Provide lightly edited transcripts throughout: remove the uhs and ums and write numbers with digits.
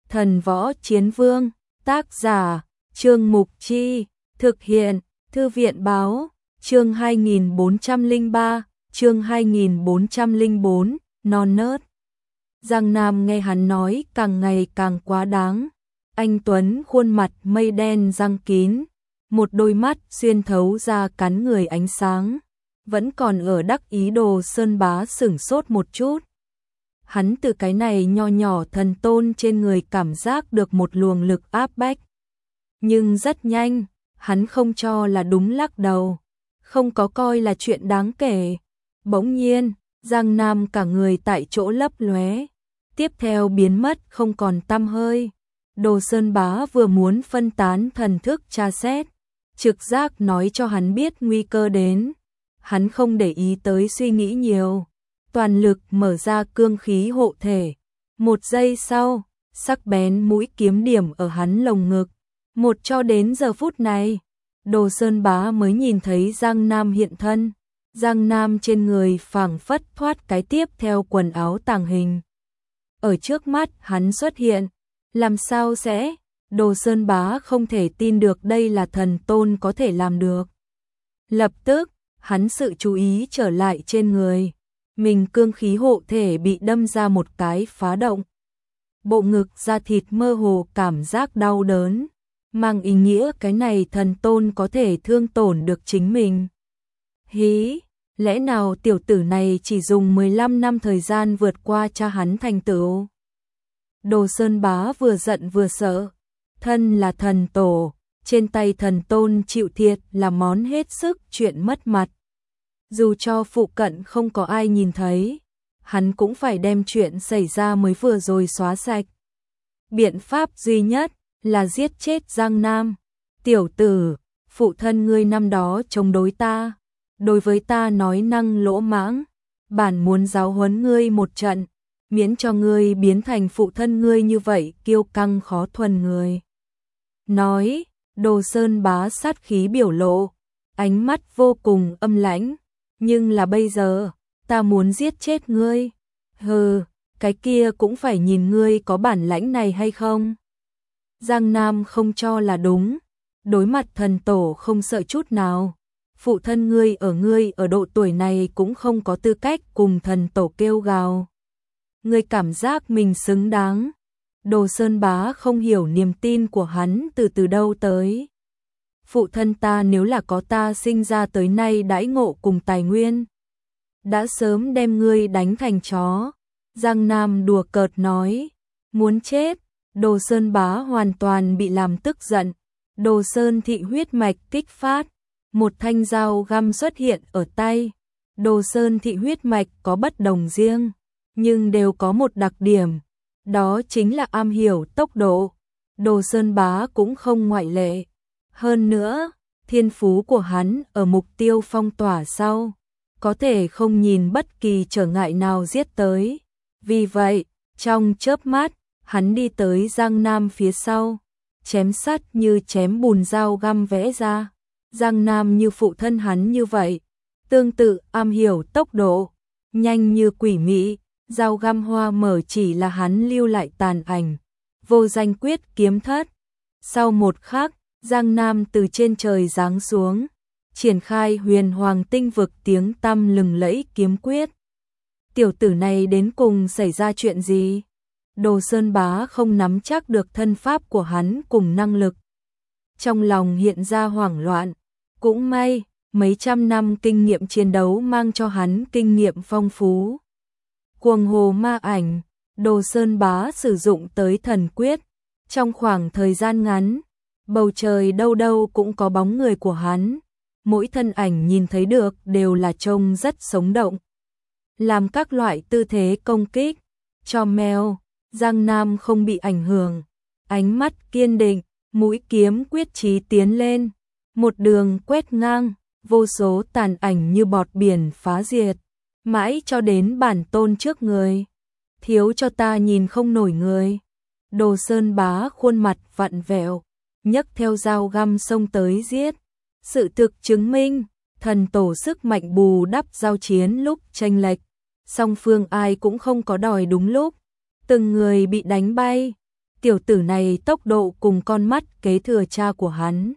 Thần Võ Chiến Vương, tác giả, Trương Mục Chi, thực hiện, Thư viện Báo, chương 2403, chương 2404, non nớt. Giang Nam nghe hắn nói càng ngày càng quá đáng. Anh Tuấn khuôn mặt mây đen răng kín, một đôi mắt xuyên thấu ra cắn người ánh sáng, vẫn còn ở đắc ý. Đồ Sơn Bá sửng sốt một chút. Hắn từ cái này nho nhỏ thần tôn trên người cảm giác được một luồng lực áp bách. Nhưng rất nhanh, hắn không cho là đúng, lắc đầu, không có coi là chuyện đáng kể. Bỗng nhiên, Giang Nam cả người tại chỗ lấp lóe, tiếp theo biến mất không còn tăm hơi. Đồ Sơn Bá vừa muốn phân tán thần thức tra xét, trực giác nói cho hắn biết nguy cơ đến. Hắn không để ý tới suy nghĩ nhiều, toàn lực mở ra cương khí hộ thể. Một giây sau, sắc bén mũi kiếm điểm ở hắn lồng ngực. Một cho đến giờ phút này, Đồ Sơn Bá mới nhìn thấy Giang Nam hiện thân. Giang Nam trên người phảng phất thoát cái tiếp theo quần áo tàng hình. Ở trước mắt hắn xuất hiện, làm sao sẽ? Đồ Sơn Bá không thể tin được đây là thần tôn có thể làm được. Lập tức, hắn sự chú ý trở lại trên người. Mình cương khí hộ thể bị đâm ra một cái phá động. Bộ ngực da thịt mơ hồ cảm giác đau đớn, mang ý nghĩa cái này thần tôn có thể thương tổn được chính mình. Hí, lẽ nào tiểu tử này chỉ dùng 15 năm thời gian vượt qua cha hắn thành tựu? Đồ Sơn Bá vừa giận vừa sợ, thân là thần tổ, trên tay thần tôn chịu thiệt là món hết sức chuyện mất mặt. Dù cho phụ cận không có ai nhìn thấy, hắn cũng phải đem chuyện xảy ra mới vừa rồi xóa sạch. Biện pháp duy nhất là giết chết Giang Nam. Tiểu tử, phụ thân ngươi năm đó chống đối ta, đối với ta nói năng lỗ mãng, bản muốn giáo huấn ngươi một trận, miễn cho ngươi biến thành phụ thân ngươi như vậy kiêu căng khó thuần người. Nói, Đồ Sơn Bá sát khí biểu lộ, ánh mắt vô cùng âm lãnh. Nhưng là bây giờ, ta muốn giết chết ngươi. Hừ, cái kia cũng phải nhìn ngươi có bản lãnh này hay không. Giang Nam không cho là đúng, đối mặt thần tổ không sợ chút nào. Phụ thân ngươi ở độ tuổi này cũng không có tư cách cùng thần tổ kêu gào. Ngươi cảm giác mình xứng đáng. Đồ Sơn Bá không hiểu niềm tin của hắn từ đâu tới. Phụ thân ta nếu là có ta sinh ra tới nay đãi ngộ cùng tài nguyên, đã sớm đem ngươi đánh thành chó. Giang Nam đùa cợt nói, muốn chết. Đồ Sơn Bá hoàn toàn bị làm tức giận. Đồ Sơn thị huyết mạch kích phát, một thanh dao găm xuất hiện ở tay. Đồ Sơn thị huyết mạch có bất đồng riêng, nhưng đều có một đặc điểm, đó chính là am hiểu tốc độ. Đồ Sơn Bá cũng không ngoại lệ. Hơn nữa, thiên phú của hắn ở mục tiêu phong tỏa sau, có thể không nhìn bất kỳ trở ngại nào giết tới. Vì vậy, trong chớp mắt, hắn đi tới Giang Nam phía sau, chém sắt như chém bùn, dao găm vẽ ra. Giang Nam như phụ thân hắn như vậy, tương tự am hiểu tốc độ, nhanh như quỷ mị, dao găm hoa mở chỉ là hắn lưu lại tàn ảnh. Vô danh quyết kiếm thất. Sau một khắc, Giang Nam từ trên trời giáng xuống, triển khai huyền hoàng tinh vực tiếng tăm lừng lẫy kiếm quyết. Tiểu tử này đến cùng xảy ra chuyện gì? Đồ Sơn Bá không nắm chắc được thân pháp của hắn cùng năng lực. Trong lòng hiện ra hoảng loạn. Cũng may, mấy trăm năm kinh nghiệm chiến đấu mang cho hắn kinh nghiệm phong phú. Cuồng hồ ma ảnh, Đồ Sơn Bá sử dụng tới thần quyết. Trong khoảng thời gian ngắn, bầu trời đâu đâu cũng có bóng người của hắn. Mỗi thân ảnh nhìn thấy được đều là trông rất sống động. Làm các loại tư thế công kích, cho mèo. Giang Nam không bị ảnh hưởng, ánh mắt kiên định, mũi kiếm quyết chí tiến lên, một đường quét ngang, vô số tàn ảnh như bọt biển phá diệt, mãi cho đến bản tôn trước người. Thiếu cho ta nhìn không nổi người. Đồ Sơn Bá khuôn mặt vặn vẹo, nhấc theo dao găm xông tới giết. Sự thực chứng minh, thần tổ sức mạnh bù đắp giao chiến lúc chênh lệch, song phương ai cũng không có đòi đúng lúc. Từng người bị đánh bay, tiểu tử này tốc độ cùng con mắt kế thừa cha của hắn.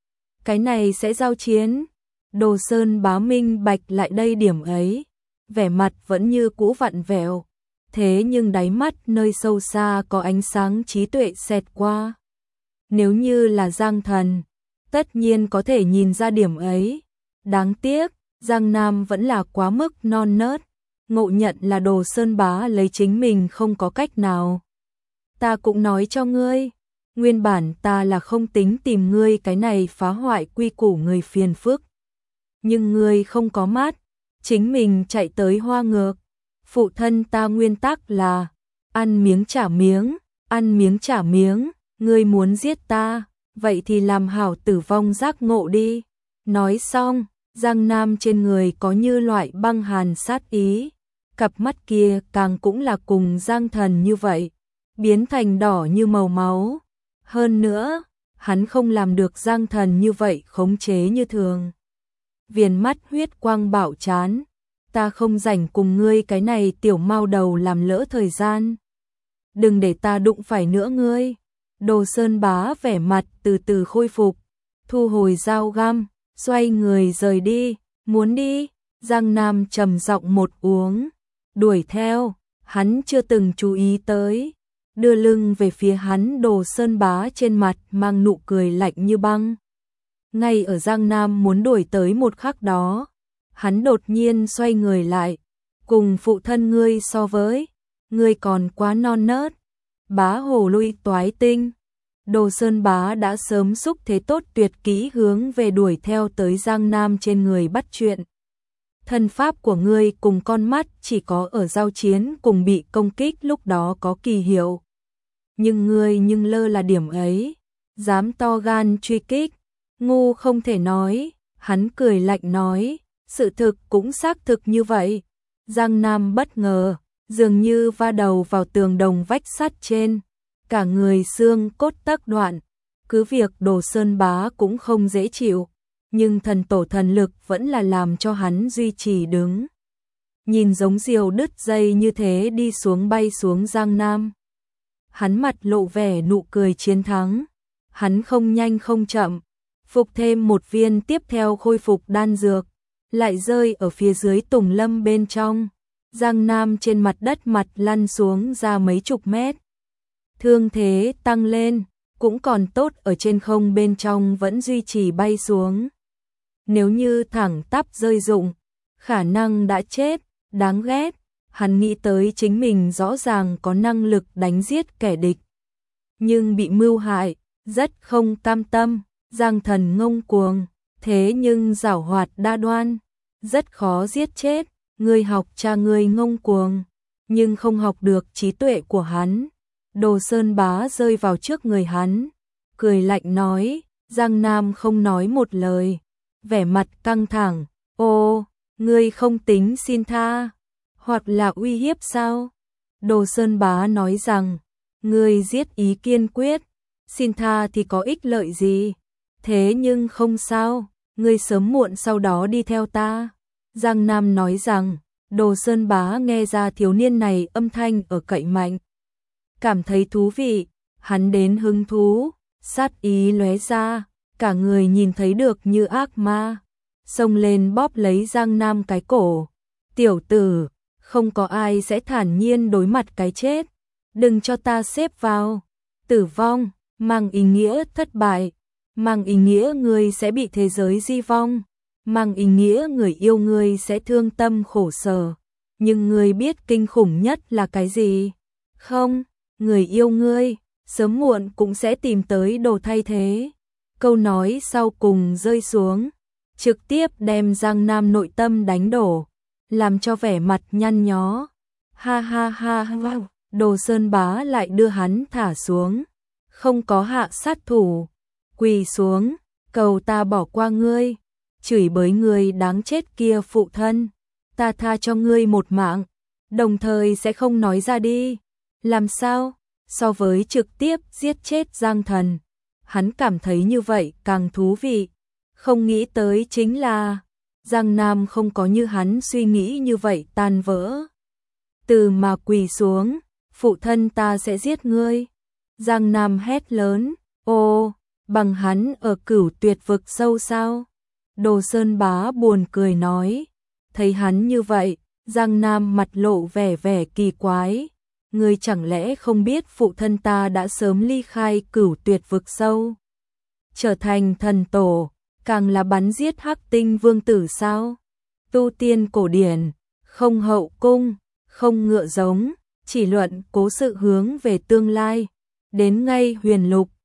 Cái này sẽ giao chiến. Đồ Sơn Bá minh bạch lại đây điểm ấy, vẻ mặt vẫn như cũ vặn vẹo, thế nhưng đáy mắt nơi sâu xa có ánh sáng trí tuệ xẹt qua. Nếu như là Giang Thần, tất nhiên có thể nhìn ra điểm ấy. Đáng tiếc, Giang Nam vẫn là quá mức non nớt, ngộ nhận là Đồ Sơn Bá lấy chính mình không có cách nào. Ta cũng nói cho ngươi, nguyên bản ta là không tính tìm ngươi cái này phá hoại quy củ người phiền phức. Nhưng ngươi không có mắt, chính mình chạy tới hoa ngược. Phụ thân ta nguyên tắc là ăn miếng trả miếng, ăn miếng trả miếng, ngươi muốn giết ta, vậy thì làm hảo tử vong giác ngộ đi. Nói xong, Giang Nam trên người có như loại băng hàn sát ý, cặp mắt kia càng cũng là cùng Giang Thần như vậy, biến thành đỏ như màu máu. Hơn nữa, hắn không làm được Giang Thần như vậy khống chế như thường. Viền mắt huyết quang bạo chán, ta không rảnh cùng ngươi cái này tiểu mao đầu làm lỡ thời gian. Đừng để ta đụng phải nữa ngươi. Đồ Sơn Bá vẻ mặt từ từ khôi phục, thu hồi dao găm, xoay người rời đi. Muốn đi? Giang Nam trầm giọng một uống, đuổi theo, hắn chưa từng chú ý tới. Đưa lưng về phía hắn, Đồ Sơn Bá trên mặt mang nụ cười lạnh như băng. Ngay ở Giang Nam muốn đuổi tới một khắc đó, hắn đột nhiên xoay người lại, cùng phụ thân ngươi so với, ngươi còn quá non nớt. Bá hồ lui toái tinh. Đồ Sơn Bá đã sớm xúc thế tốt tuyệt kỹ hướng về đuổi theo tới Giang Nam trên người bắt chuyện. Thân pháp của ngươi cùng con mắt chỉ có ở giao chiến cùng bị công kích lúc đó có kỳ hiệu. Nhưng ngươi nhưng lơ là điểm ấy, dám to gan truy kích, ngu không thể nói. Hắn cười lạnh nói, sự thực cũng xác thực như vậy. Giang Nam bất ngờ, dường như va đầu vào tường đồng vách sắt trên, cả người xương cốt tắc đoạn. Cứ việc Đồ Sơn Bá cũng không dễ chịu, nhưng thần tổ thần lực vẫn là làm cho hắn duy trì đứng. Nhìn giống diều đứt dây như thế đi xuống bay xuống Giang Nam. Hắn mặt lộ vẻ nụ cười chiến thắng. Hắn không nhanh không chậm, phục thêm một viên tiếp theo khôi phục đan dược, lại rơi ở phía dưới tùng lâm bên trong. Giang Nam trên mặt đất mặt lăn xuống ra mấy chục mét. Thương thế tăng lên, cũng còn tốt ở trên không bên trong vẫn duy trì bay xuống. Nếu như thẳng tắp rơi rụng, khả năng đã chết, đáng ghét. Hắn nghĩ tới chính mình rõ ràng có năng lực đánh giết kẻ địch, nhưng bị mưu hại, rất không cam tâm. Giang Thần ngông cuồng, thế nhưng giảo hoạt đa đoan, rất khó giết chết. Ngươi học cha ngươi ngông cuồng, nhưng không học được trí tuệ của hắn. Đồ Sơn Bá rơi vào trước người hắn, cười lạnh nói. Giang Nam không nói một lời, vẻ mặt căng thẳng. Ô, ngươi không tính xin tha, hoặc là uy hiếp sao? Đồ Sơn Bá nói rằng, ngươi giết ý kiên quyết, xin tha thì có ích lợi gì? Thế nhưng không sao, ngươi sớm muộn sau đó đi theo ta. Giang Nam nói rằng, Đồ Sơn Bá nghe ra thiếu niên này âm thanh ở cậy mạnh, cảm thấy thú vị, hắn đến hứng thú, sát ý lóe ra, cả người nhìn thấy được như ác ma, xông lên bóp lấy Giang Nam cái cổ. Tiểu tử, không có ai sẽ thản nhiên đối mặt cái chết, đừng cho ta xếp vào. Tử vong, mang ý nghĩa thất bại, mang ý nghĩa ngươi sẽ bị thế giới di vong, mang ý nghĩa người yêu ngươi sẽ thương tâm khổ sở. Nhưng ngươi biết kinh khủng nhất là cái gì? Không, người yêu ngươi, sớm muộn cũng sẽ tìm tới đồ thay thế. Câu nói sau cùng rơi xuống, trực tiếp đem Giang Nam nội tâm đánh đổ, làm cho vẻ mặt nhăn nhó. Ha ha ha ha, Đồ Sơn Bá lại đưa hắn thả xuống, không có hạ sát thủ, quỳ xuống, cầu ta bỏ qua ngươi, chửi bới ngươi đáng chết kia phụ thân, ta tha cho ngươi một mạng, đồng thời sẽ không nói ra đi. Làm sao? So với trực tiếp giết chết Giang Thần, hắn cảm thấy như vậy càng thú vị. Không nghĩ tới chính là Giang Nam không có như hắn suy nghĩ như vậy tan vỡ. Từ mà quỳ xuống, phụ thân ta sẽ giết ngươi. Giang Nam hét lớn, ô, bằng hắn ở Cửu Tuyệt vực sâu sao? Đồ Sơn Bá buồn cười nói, thấy hắn như vậy, Giang Nam mặt lộ vẻ vẻ kỳ quái. Ngươi chẳng lẽ không biết phụ thân ta đã sớm ly khai Cửu Tuyệt vực sâu, trở thành thần tổ, càng là bắn giết Hắc Tinh vương tử sao? Tu tiên cổ điển, không hậu cung, không ngựa giống, chỉ luận cố sự hướng về tương lai. Đến ngay huyền lục,